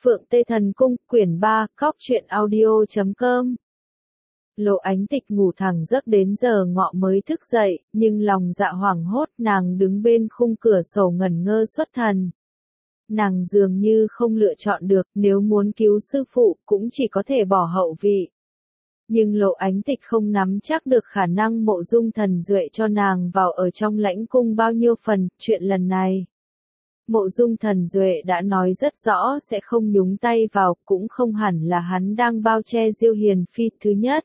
Phượng Tê Thần Cung, quyển 3, cóc truyện audio.com. Lộ Ánh Tịch ngủ thẳng giấc đến giờ ngọ mới thức dậy, nhưng lòng dạ hoảng hốt, nàng đứng bên khung cửa sổ ngẩn ngơ xuất thần. Nàng dường như không lựa chọn được, nếu muốn cứu sư phụ, cũng chỉ có thể bỏ hậu vị. Nhưng Lộ Ánh Tịch không nắm chắc được khả năng Mộ Dung Thần Duệ cho nàng vào ở trong lãnh cung bao nhiêu phần, chuyện lần này. Mộ Dung Thần Duệ đã nói rất rõ sẽ không nhúng tay vào, cũng không hẳn là hắn đang bao che Diêu Hiền Phi. Thứ nhất,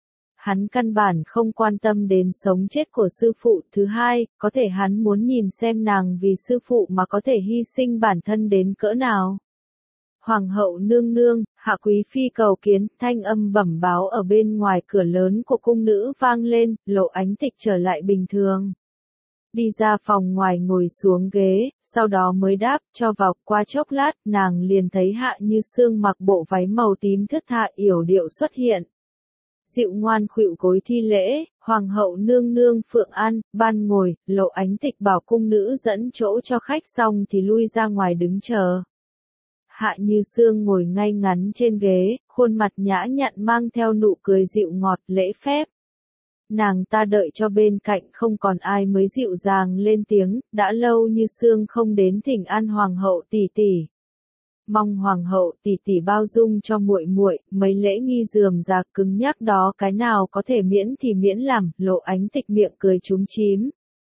hắn căn bản không quan tâm đến sống chết của sư phụ. Thứ hai, có thể hắn muốn nhìn xem nàng vì sư phụ mà có thể hy sinh bản thân đến cỡ nào. Hoàng hậu nương nương, Hạ Quý Phi cầu kiến. Thanh âm bẩm báo ở bên ngoài cửa lớn của cung nữ vang lên, Lộ Ánh Tịch trở lại bình thường. Đi ra phòng ngoài ngồi xuống ghế, sau đó mới đáp, cho vào. Qua chốc lát, nàng liền thấy Hạ Như Sương mặc bộ váy màu tím thướt tha yểu điệu xuất hiện. Dịu ngoan khuỵu gối thi lễ, Hoàng hậu nương nương Phượng An, ban ngồi. Lộ Ánh Tịch bảo cung nữ dẫn chỗ cho khách xong thì lui ra ngoài đứng chờ. Hạ Như Sương ngồi ngay ngắn trên ghế, khuôn mặt nhã nhặn mang theo nụ cười dịu ngọt lễ phép. Nàng ta đợi cho bên cạnh không còn ai mới dịu dàng lên tiếng, đã lâu Như Sương không đến thỉnh an Hoàng hậu tỷ tỷ. Mong Hoàng hậu tỷ tỷ bao dung cho muội muội, mấy lễ nghi rườm rà cứng nhắc đó cái nào có thể miễn thì miễn làm. Lộ Ánh Tịch miệng cười chúm chím.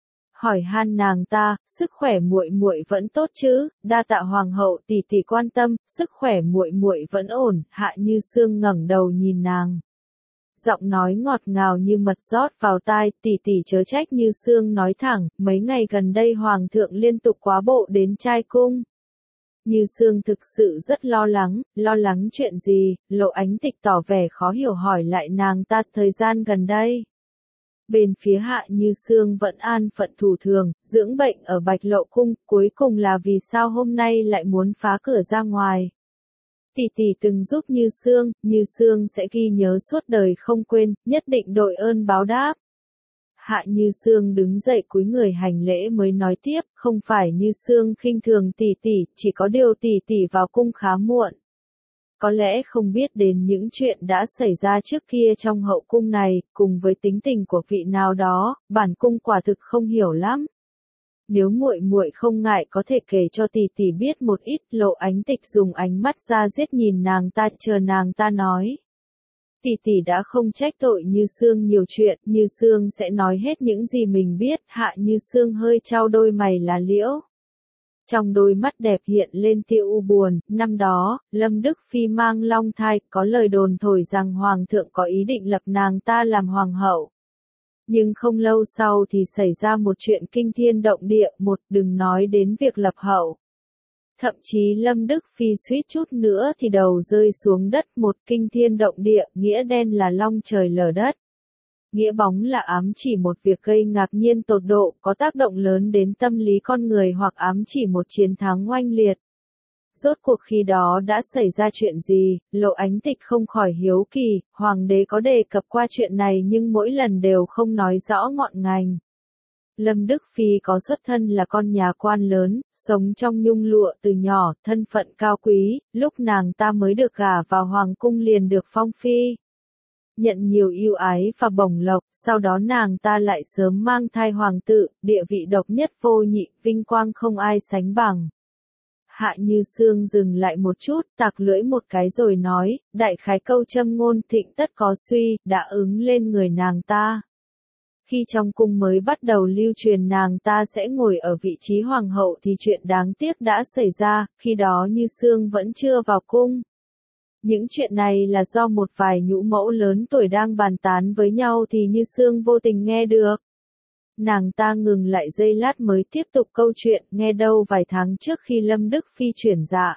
Hỏi han nàng ta, sức khỏe muội muội vẫn tốt chứ? Đa tạ Hoàng hậu tỷ tỷ quan tâm, sức khỏe muội muội vẫn ổn. Hạ Như Sương ngẩng đầu nhìn nàng. Giọng nói ngọt ngào như mật rót vào tai, tỷ tỷ chớ trách. Như Sương nói thẳng, mấy ngày gần đây Hoàng thượng liên tục quá bộ đến trai cung. Như Sương thực sự rất lo lắng chuyện gì? Lộ Ánh Tịch tỏ vẻ khó hiểu hỏi lại nàng ta. Thời gian gần đây, bên phía Hạ Như Sương vẫn an phận thủ thường, dưỡng bệnh ở Bạch Lộ cung, cuối cùng là vì sao hôm nay lại muốn phá cửa ra ngoài. Tỷ tỷ từng giúp Như Sương sẽ ghi nhớ suốt đời không quên, nhất định đội ơn báo đáp. Hạ Như Sương đứng dậy cúi người hành lễ mới nói tiếp, không phải Như Sương khinh thường tỷ tỷ, chỉ có điều tỷ tỷ vào cung khá muộn. Có lẽ không biết đến những chuyện đã xảy ra trước kia trong hậu cung này, cùng với tính tình của vị nào đó, bản cung quả thực không hiểu lắm. Nếu muội muội không ngại có thể kể cho tỷ tỷ biết một ít. Lộ Ánh Tịch dùng ánh mắt ra giết nhìn nàng ta, chờ nàng ta nói. Tỷ tỷ đã không trách tội Như Sương nhiều chuyện, Như Sương sẽ nói hết những gì mình biết. Hạ Như Sương hơi chau đôi mày lá liễu. Trong đôi mắt đẹp hiện lên tia u buồn. Năm đó, Lâm Đức Phi mang long thai, có lời đồn thổi rằng Hoàng thượng có ý định lập nàng ta làm hoàng hậu. Nhưng không lâu sau thì xảy ra một chuyện kinh thiên động địa. Đừng nói đến việc lập hậu. Thậm chí Lâm Đức Phi suýt chút nữa thì đầu rơi xuống đất. Kinh thiên động địa, nghĩa đen là long trời lở đất. Nghĩa bóng là ám chỉ một việc gây ngạc nhiên tột độ, có tác động lớn đến tâm lý con người, hoặc ám chỉ một chiến thắng oanh liệt. Rốt cuộc khi đó đã xảy ra chuyện gì? Lộ Ánh Tịch không khỏi hiếu kỳ. Hoàng đế có đề cập qua chuyện này nhưng mỗi lần đều không nói rõ ngọn ngành. Lâm Đức Phi có xuất thân là con nhà quan lớn, sống trong nhung lụa từ nhỏ, thân phận cao quý. Lúc nàng ta mới được gả vào hoàng cung liền được phong phi, nhận nhiều ưu ái và bổng lộc. Sau đó nàng ta lại sớm mang thai hoàng tử, địa vị độc nhất vô nhị, vinh quang không ai sánh bằng. Hạ Như Sương dừng lại một chút, tạc lưỡi một cái rồi nói, đại khái câu châm ngôn thịnh tất có suy, đã ứng lên người nàng ta. Khi trong cung mới bắt đầu lưu truyền nàng ta sẽ ngồi ở vị trí hoàng hậu thì chuyện đáng tiếc đã xảy ra, khi đó Như Sương vẫn chưa vào cung. Những chuyện này là do một vài nhũ mẫu lớn tuổi đang bàn tán với nhau thì Như Sương vô tình nghe được. Nàng ta ngừng lại giây lát mới tiếp tục câu chuyện, nghe đâu vài tháng trước khi Lâm Đức Phi chuyển dạ.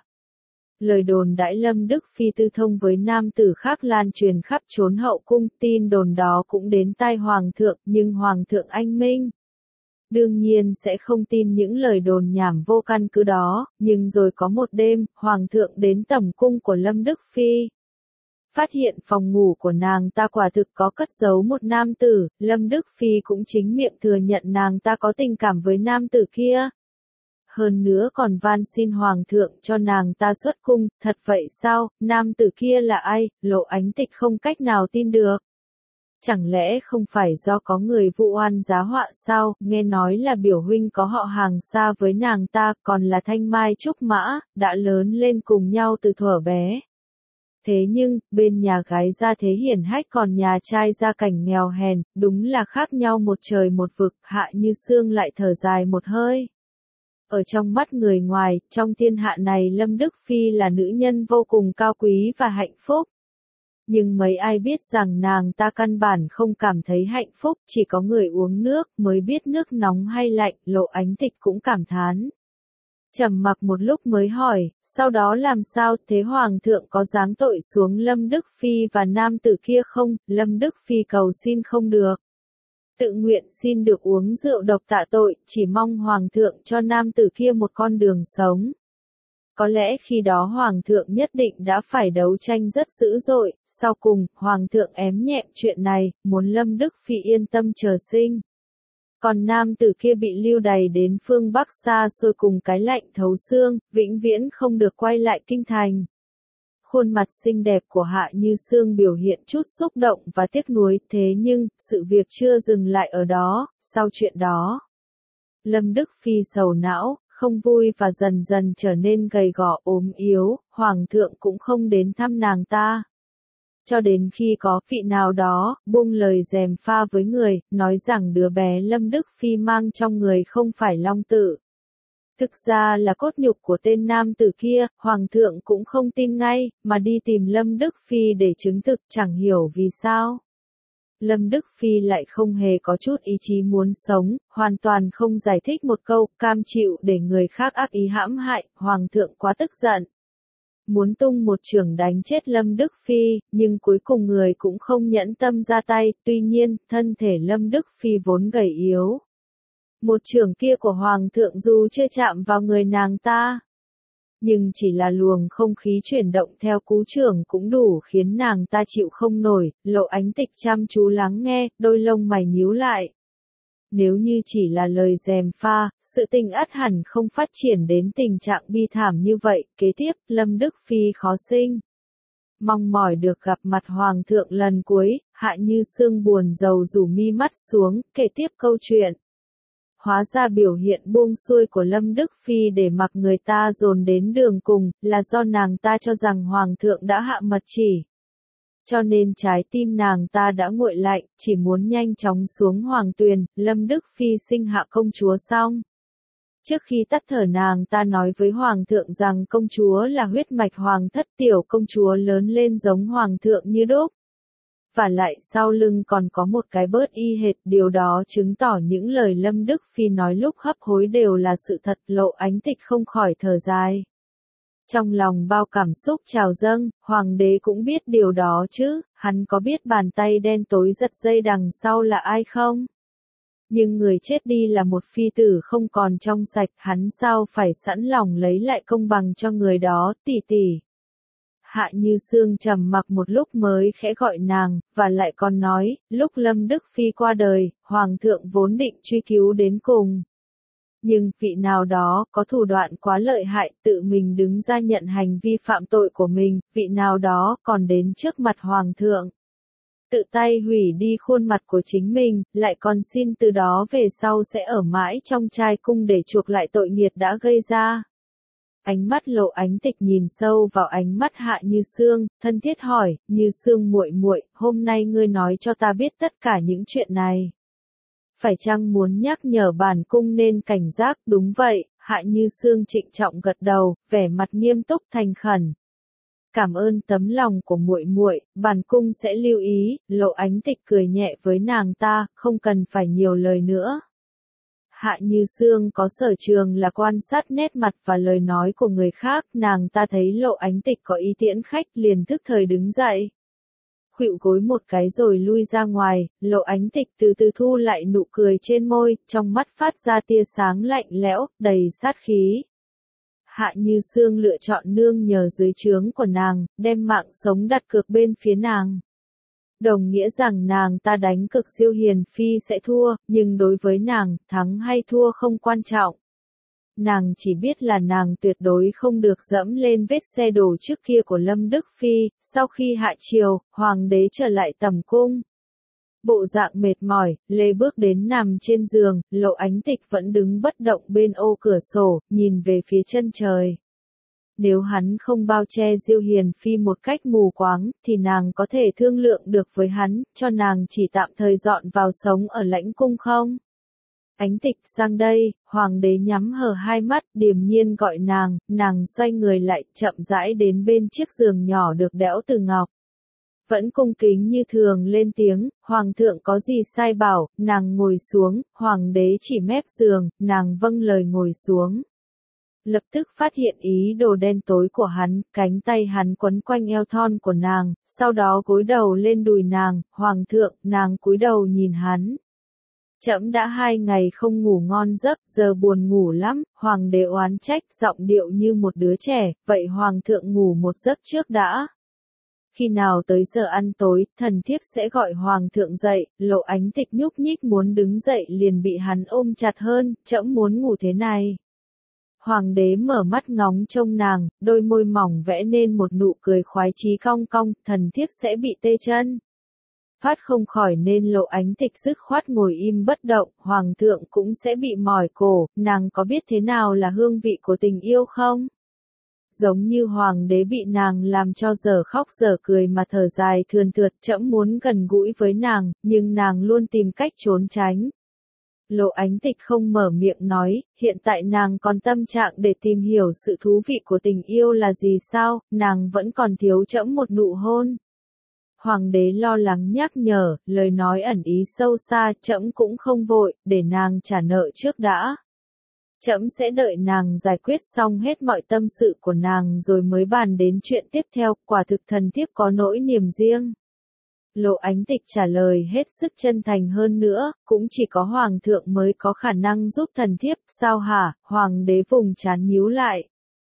Lời đồn đãi Lâm Đức Phi tư thông với nam tử khác lan truyền khắp chốn hậu cung, tin đồn đó cũng đến tai Hoàng thượng, nhưng Hoàng thượng anh minh. Đương nhiên sẽ không tin những lời đồn nhảm vô căn cứ đó, nhưng rồi có một đêm, Hoàng thượng đến tẩm cung của Lâm Đức Phi. Phát hiện phòng ngủ của nàng ta quả thực có cất giấu một nam tử, Lâm Đức Phi cũng chính miệng thừa nhận nàng ta có tình cảm với nam tử kia. hơn nữa còn van xin hoàng thượng cho nàng ta xuất cung, thật vậy sao, nam tử kia là ai, Lộ Ánh Tịch không cách nào tin được. Chẳng lẽ không phải do có người vụ oan giá họa sao, nghe nói là biểu huynh có họ hàng xa với nàng ta, còn là thanh mai trúc mã, đã lớn lên cùng nhau từ thuở bé. Thế nhưng, bên nhà gái gia thế hiển hách còn nhà trai gia cảnh nghèo hèn, đúng là khác nhau một trời một vực, Hạ Như Sương lại thở dài một hơi. Ở trong mắt người ngoài, trong thiên hạ này Lâm Đức Phi là nữ nhân vô cùng cao quý và hạnh phúc. Nhưng mấy ai biết rằng nàng ta căn bản không cảm thấy hạnh phúc, chỉ có người uống nước mới biết nước nóng hay lạnh, Lộ Ánh Tịch cũng cảm thán. Trầm mặc một lúc mới hỏi, sau đó làm sao, thế hoàng thượng có giáng tội xuống Lâm Đức Phi và nam tử kia không, Lâm Đức Phi cầu xin không được. Tự nguyện xin được uống rượu độc tạ tội, chỉ mong hoàng thượng cho nam tử kia một con đường sống. Có lẽ khi đó hoàng thượng nhất định đã phải đấu tranh rất dữ dội, sau cùng, hoàng thượng ém nhẹm chuyện này, muốn Lâm Đức Phi yên tâm chờ sinh. Còn nam tử kia bị lưu đày đến phương Bắc xa xôi cùng cái lạnh thấu xương, vĩnh viễn không được quay lại kinh thành. Khuôn mặt xinh đẹp của Hạ Như Sương biểu hiện chút xúc động và tiếc nuối, thế nhưng, sự việc chưa dừng lại ở đó, sau chuyện đó. Lâm Đức Phi sầu não, không vui và dần dần trở nên gầy gò ốm yếu, hoàng thượng cũng không đến thăm nàng ta. Cho đến khi có vị nào đó, buông lời gièm pha với người, nói rằng đứa bé Lâm Đức Phi mang trong người không phải long tử. Thực ra là cốt nhục của tên nam tử kia, hoàng thượng cũng không tin ngay, mà đi tìm Lâm Đức Phi để chứng thực, chẳng hiểu vì sao. Lâm Đức Phi lại không hề có chút ý chí muốn sống, hoàn toàn không giải thích một câu, cam chịu để người khác ác ý hãm hại, hoàng thượng quá tức giận. Muốn tung một chưởng đánh chết Lâm Đức Phi, nhưng cuối cùng người cũng không nhẫn tâm ra tay, tuy nhiên, thân thể Lâm Đức Phi vốn gầy yếu. Một chưởng kia của hoàng thượng dù chưa chạm vào người nàng ta, nhưng chỉ là luồng không khí chuyển động theo cú chưởng cũng đủ khiến nàng ta chịu không nổi, Lộ Ánh Tịch chăm chú lắng nghe, đôi lông mày nhíu lại. Nếu như chỉ là lời gièm pha, sự tình ắt hẳn không phát triển đến tình trạng bi thảm như vậy, kế tiếp, Lâm Đức Phi khó sinh. Mong mỏi được gặp mặt hoàng thượng lần cuối, Hạ Như Sương buồn rầu rủ mi mắt xuống, kể tiếp câu chuyện. Hóa ra biểu hiện buông xuôi của Lâm Đức Phi để mặc người ta dồn đến đường cùng, là do nàng ta cho rằng hoàng thượng đã hạ mật chỉ. Cho nên trái tim nàng ta đã nguội lạnh, chỉ muốn nhanh chóng xuống hoàng tuyền, Lâm Đức Phi sinh hạ công chúa xong. Trước khi tắt thở nàng ta nói với hoàng thượng rằng công chúa là huyết mạch hoàng thất, tiểu công chúa lớn lên giống hoàng thượng như đúc. Và lại sau lưng còn có một cái bớt y hệt, điều đó chứng tỏ những lời Lâm Đức Phi nói lúc hấp hối đều là sự thật, Lộ Ánh Tịch không khỏi thở dài. Trong lòng bao cảm xúc trào dâng, hoàng đế cũng biết điều đó chứ, hắn có biết bàn tay đen tối giật dây đằng sau là ai không? Nhưng người chết đi là một phi tử không còn trong sạch, hắn sao phải sẵn lòng lấy lại công bằng cho người đó, tỷ tỷ. Hạ Như Sương trầm mặc một lúc mới khẽ gọi nàng, và lại còn nói, lúc Lâm Đức Phi qua đời, hoàng thượng vốn định truy cứu đến cùng. Nhưng, vị nào đó, có thủ đoạn quá lợi hại, tự mình đứng ra nhận hành vi phạm tội của mình, vị nào đó, còn đến trước mặt hoàng thượng. Tự tay hủy đi khuôn mặt của chính mình, lại còn xin từ đó về sau sẽ ở mãi trong trai cung để chuộc lại tội nghiệt đã gây ra. Ánh mắt Lộ Ánh Tịch nhìn sâu vào ánh mắt Hạ Như Sương, thân thiết hỏi, Như Sương muội muội, hôm nay ngươi nói cho ta biết tất cả những chuyện này. Phải chăng muốn nhắc nhở bản cung nên cảnh giác, đúng vậy, Hạ Như Sương trịnh trọng gật đầu, vẻ mặt nghiêm túc thành khẩn. Cảm ơn tấm lòng của muội muội, bản cung sẽ lưu ý, Lộ Ánh Tịch cười nhẹ với nàng ta, không cần phải nhiều lời nữa. Hạ Như Sương có sở trường là quan sát nét mặt và lời nói của người khác, nàng ta thấy Lộ Ánh Tịch có ý tiễn khách liền thức thời đứng dậy. Khuỵu gối một cái rồi lui ra ngoài, Lộ Ánh Tịch từ từ thu lại nụ cười trên môi, trong mắt phát ra tia sáng lạnh lẽo, đầy sát khí. Hạ Như Sương lựa chọn nương nhờ dưới trướng của nàng, đem mạng sống đặt cược bên phía nàng. Đồng nghĩa rằng nàng ta đánh cực siêu hiền phi sẽ thua, nhưng đối với nàng, thắng hay thua không quan trọng. nàng chỉ biết là nàng tuyệt đối không được dẫm lên vết xe đổ trước kia của Lâm Đức Phi. Sau khi hạ triều, hoàng đế trở lại tầm cung. Bộ dạng mệt mỏi, lê bước đến nằm trên giường, Lộ Ánh Tịch vẫn đứng bất động bên ô cửa sổ, nhìn về phía chân trời. Nếu hắn không bao che Diêu Hiền Phi một cách mù quáng, thì nàng có thể thương lượng được với hắn, cho nàng chỉ tạm thời dọn vào sống ở lãnh cung không? Ánh Tịch sang đây, hoàng đế nhắm hờ hai mắt, điềm nhiên gọi nàng xoay người lại, chậm rãi đến bên chiếc giường nhỏ được đẽo từ ngọc. Vẫn cung kính như thường lên tiếng, hoàng thượng có gì sai bảo, nàng ngồi xuống, hoàng đế chỉ mép giường, nàng vâng lời ngồi xuống. Lập tức phát hiện ý đồ đen tối của hắn, cánh tay hắn quấn quanh eo thon của nàng, sau đó gối đầu lên đùi nàng, hoàng thượng, nàng cúi đầu nhìn hắn. Trẫm đã 2 ngày không ngủ ngon giấc, giờ buồn ngủ lắm, hoàng đế oán trách, giọng điệu như một đứa trẻ, vậy hoàng thượng ngủ một giấc trước đã. Khi nào tới giờ ăn tối, thần thiếp sẽ gọi hoàng thượng dậy. Lộ Ánh Tịch nhúc nhích muốn đứng dậy liền bị hắn ôm chặt hơn, trẫm muốn ngủ thế này. Hoàng đế mở mắt ngóng trông nàng, đôi môi mỏng vẽ nên một nụ cười khoái chí cong cong, thần thiếp sẽ bị tê chân. Thoát không khỏi nên Lộ Ánh Tịch dứt khoát ngồi im bất động, hoàng thượng cũng sẽ bị mỏi cổ, nàng có biết thế nào là hương vị của tình yêu không? Giống như hoàng đế bị nàng làm cho giờ khóc giờ cười mà thở dài thườn thượt, trẫm muốn gần gũi với nàng, nhưng nàng luôn tìm cách trốn tránh. Lộ Ánh Tịch không mở miệng nói, hiện tại nàng còn tâm trạng để tìm hiểu sự thú vị của tình yêu là gì sao, nàng vẫn còn thiếu trẫm một nụ hôn. Hoàng đế lo lắng nhắc nhở, lời nói ẩn ý sâu xa, trẫm cũng không vội, để nàng trả nợ trước đã. Trẫm sẽ đợi nàng giải quyết xong hết mọi tâm sự của nàng rồi mới bàn đến chuyện tiếp theo, quả thực thần thiếp có nỗi niềm riêng. Lộ Ánh Tịch trả lời hết sức chân thành hơn nữa, cũng chỉ có hoàng thượng mới có khả năng giúp thần thiếp, sao hả? Hoàng đế vùng trán nhíu lại.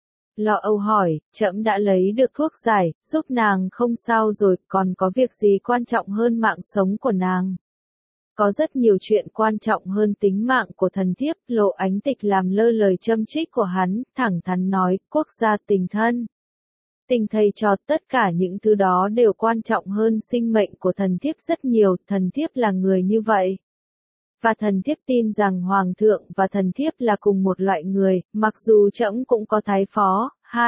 Lo âu hỏi, trẫm đã lấy được thuốc giải, giúp nàng không sao rồi, còn có việc gì quan trọng hơn mạng sống của nàng? Có rất nhiều chuyện quan trọng hơn tính mạng của thần thiếp, Lộ Ánh Tịch làm lơ lời châm chích của hắn, thẳng thắn nói, quốc gia tình thân. Tình thầy trò, tất cả những thứ đó đều quan trọng hơn sinh mệnh của thần thiếp rất nhiều, thần thiếp là người như vậy. Và thần thiếp tin rằng hoàng thượng và thần thiếp là cùng một loại người, mặc dù trẫm cũng có thái phó,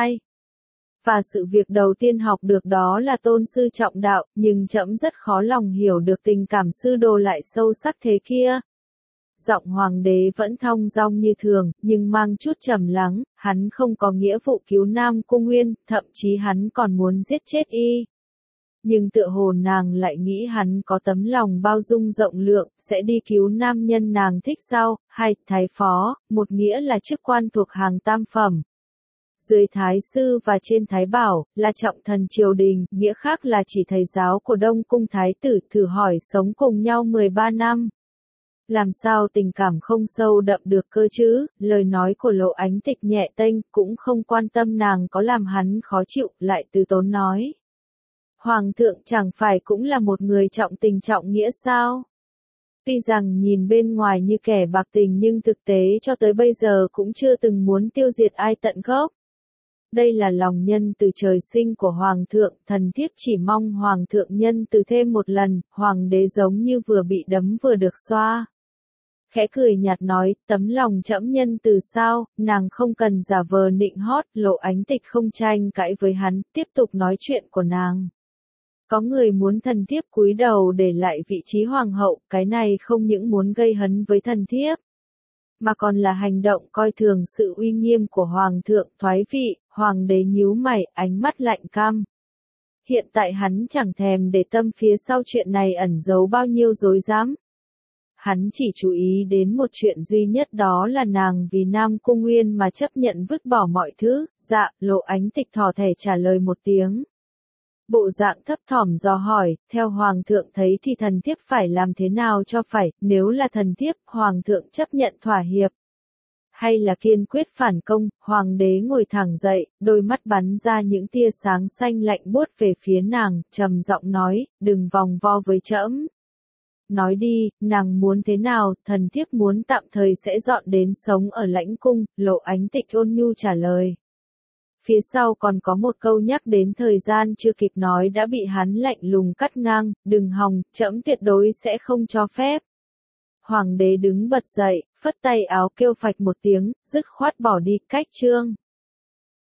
và sự việc đầu tiên học được đó là tôn sư trọng đạo, nhưng trẫm rất khó lòng hiểu được tình cảm sư đồ lại sâu sắc thế kia. Giọng hoàng đế vẫn thong dong như thường, nhưng mang chút trầm lắng, hắn không có nghĩa vụ cứu Nam Cung Nguyên, thậm chí hắn còn muốn giết chết y. Nhưng tựa hồ nàng lại nghĩ hắn có tấm lòng bao dung rộng lượng, sẽ đi cứu nam nhân nàng thích sao? Thái phó, một nghĩa là chức quan thuộc hàng tam phẩm. Dưới thái sư và trên thái bảo, là trọng thần triều đình, nghĩa khác là chỉ thầy giáo của Đông Cung thái tử. Thử hỏi sống cùng nhau 13 năm. Làm sao tình cảm không sâu đậm được cơ chứ? Lời nói của Lộ Ánh Tịch nhẹ tênh, cũng không quan tâm nàng có làm hắn khó chịu, lại từ tốn nói. Hoàng thượng chẳng phải cũng là một người trọng tình trọng nghĩa sao? Tuy rằng nhìn bên ngoài như kẻ bạc tình nhưng thực tế cho tới bây giờ cũng chưa từng muốn tiêu diệt ai tận gốc. Đây là lòng nhân từ trời sinh của hoàng thượng, thần thiếp chỉ mong hoàng thượng nhân từ thêm một lần. Hoàng đế giống như vừa bị đấm vừa được xoa. Khẽ cười nhạt nói, tấm lòng trẫm nhân từ sao, nàng không cần giả vờ nịnh hót. Lộ Ánh Tịch không tranh cãi với hắn, tiếp tục nói chuyện của nàng. Có người muốn thần thiếp cúi đầu để lại vị trí hoàng hậu, cái này không những muốn gây hấn với thần thiếp, mà còn là hành động coi thường sự uy nghiêm của hoàng thượng. Thoái vị. Hoàng đế nhíu mày, ánh mắt lạnh căm. Hiện tại hắn chẳng thèm để tâm phía sau chuyện này ẩn giấu bao nhiêu rối rắm. Hắn chỉ chú ý đến một chuyện duy nhất, đó là nàng vì Nam Cung Nguyên mà chấp nhận vứt bỏ mọi thứ. Dạ. Lộ Ánh Tịch thỏ thẻ trả lời một tiếng. Bộ dạng thấp thỏm dò hỏi, theo hoàng thượng thấy thì thần thiếp phải làm thế nào cho phải? Nếu là thần thiếp, hoàng thượng chấp nhận thỏa hiệp, hay là kiên quyết phản công? Hoàng đế ngồi thẳng dậy, đôi mắt bắn ra những tia sáng xanh lạnh buốt về phía nàng, trầm giọng nói, đừng vòng vo với trẫm. nói đi, nàng muốn thế nào, thần thiếp muốn tạm thời sẽ dọn đến sống ở lãnh cung, Lộ Ánh Tịch ôn nhu trả lời. Phía sau còn có một câu nhắc đến thời gian chưa kịp nói đã bị hắn lạnh lùng cắt ngang, đừng hòng, trẫm tuyệt đối sẽ không cho phép. Hoàng đế đứng bật dậy, phất tay áo kêu phạch một tiếng, dứt khoát bỏ đi, cách trương.